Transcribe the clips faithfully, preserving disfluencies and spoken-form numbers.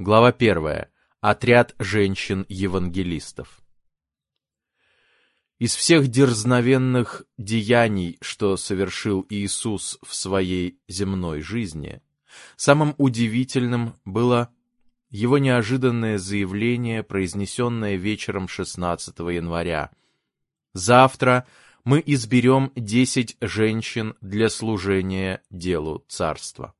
Глава первая. Отряд женщин-евангелистов. Из всех дерзновенных деяний, что совершил Иисус в своей земной жизни, самым удивительным было его неожиданное заявление, произнесенное вечером шестнадцатого января. «Завтра мы изберем десять женщин для служения делу царства».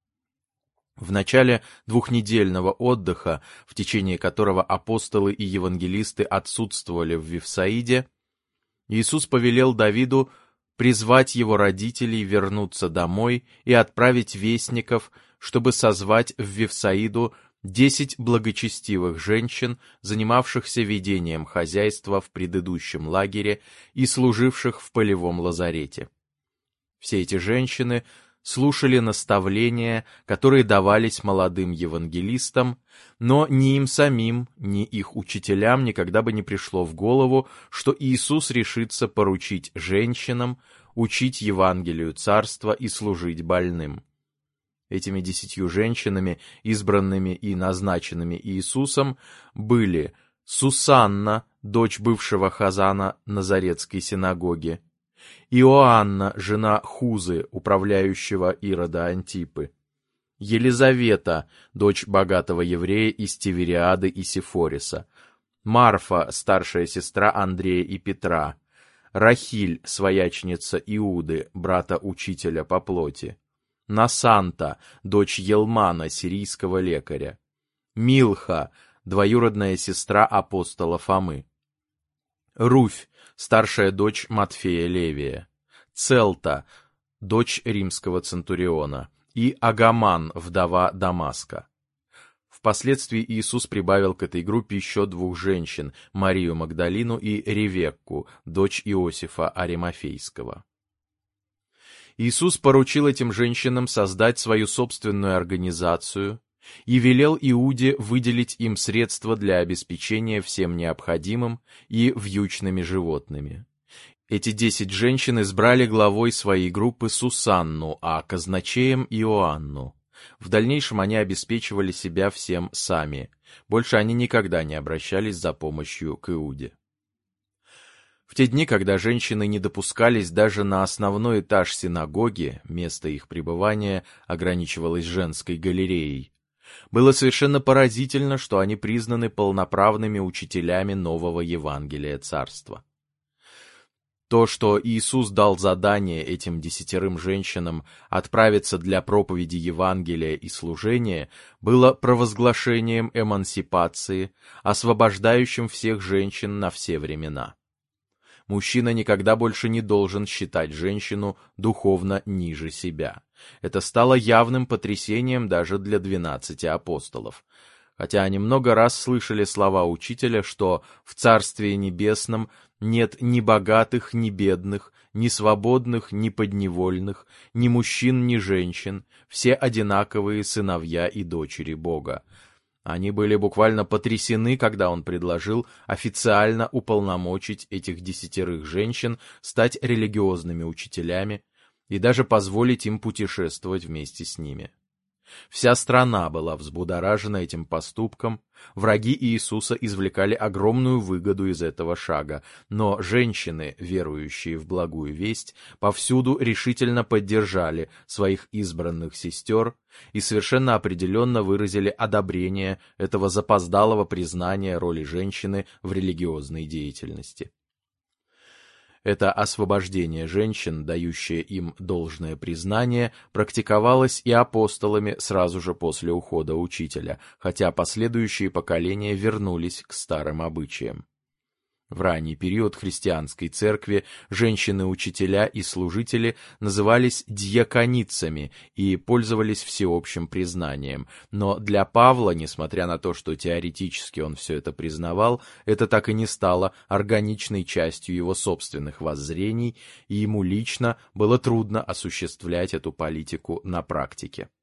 В начале двухнедельного отдыха, в течение которого апостолы и евангелисты отсутствовали в Вифсаиде, Иисус повелел Давиду призвать его родителей вернуться домой и отправить вестников, чтобы созвать в Вифсаиду десять благочестивых женщин, занимавшихся ведением хозяйства в предыдущем лагере и служивших в полевом лазарете. Все эти женщины слушали наставления, которые давались молодым евангелистам, но ни им самим, ни их учителям никогда бы не пришло в голову, что Иисус решится поручить женщинам учить Евангелию Царства и служить больным. Этими десятью женщинами, избранными и назначенными Иисусом, были Сусанна, дочь бывшего хазана Назаретской синагоги, Иоанна, жена Хузы, управляющего Ирода Антипы, Елизавета, дочь богатого еврея из Тивериады и Сифориса, Марфа, старшая сестра Андрея и Петра, Рахиль, свояченица Иуды, брата учителя по плоти, Насанта, дочь Елмана, сирийского лекаря, Милха, двоюродная сестра апостола Фомы, Руфь, старшая дочь Матфея Левия, Целта, дочь римского центуриона, и Агаман, вдова Дамаска. Впоследствии Иисус прибавил к этой группе еще двух женщин, Марию Магдалину и Ревекку, дочь Иосифа Аримафейского. Иисус поручил этим женщинам создать свою собственную организацию и велел Иуде выделить им средства для обеспечения всем необходимым и вьючными животными. Эти десять женщин избрали главой своей группы Сусанну, а казначеем Иоанну. В дальнейшем они обеспечивали себя всем сами. Больше они никогда не обращались за помощью к Иуде. В те дни, когда женщины не допускались даже на основной этаж синагоги, место их пребывания ограничивалось женской галереей, было совершенно поразительно, что они признаны полноправными учителями нового Евангелия Царства. То, что Иисус дал задание этим десятерым женщинам отправиться для проповеди Евангелия и служения, было провозглашением эмансипации, освобождающим всех женщин на все времена. Мужчина никогда больше не должен считать женщину духовно ниже себя. Это стало явным потрясением даже для двенадцати апостолов. Хотя они много раз слышали слова учителя, что в Царстве Небесном нет ни богатых, ни бедных, ни свободных, ни подневольных, ни мужчин, ни женщин, все одинаковые сыновья и дочери Бога. Они были буквально потрясены, когда он предложил официально уполномочить этих десятерых женщин стать религиозными учителями и даже позволить им путешествовать вместе с ними. Вся страна была взбудоражена этим поступком, враги Иисуса извлекали огромную выгоду из этого шага, но женщины, верующие в благую весть, повсюду решительно поддержали своих избранных сестер и совершенно определенно выразили одобрение этого запоздалого признания роли женщины в религиозной деятельности. Это освобождение женщин, дающее им должное признание, практиковалось и апостолами сразу же после ухода учителя, хотя последующие поколения вернулись к старым обычаям. В ранний период христианской церкви женщины-учителя и служители назывались дьяконицами и пользовались всеобщим признанием, но для Павла, несмотря на то, что теоретически он все это признавал, это так и не стало органичной частью его собственных воззрений, и ему лично было трудно осуществлять эту политику на практике.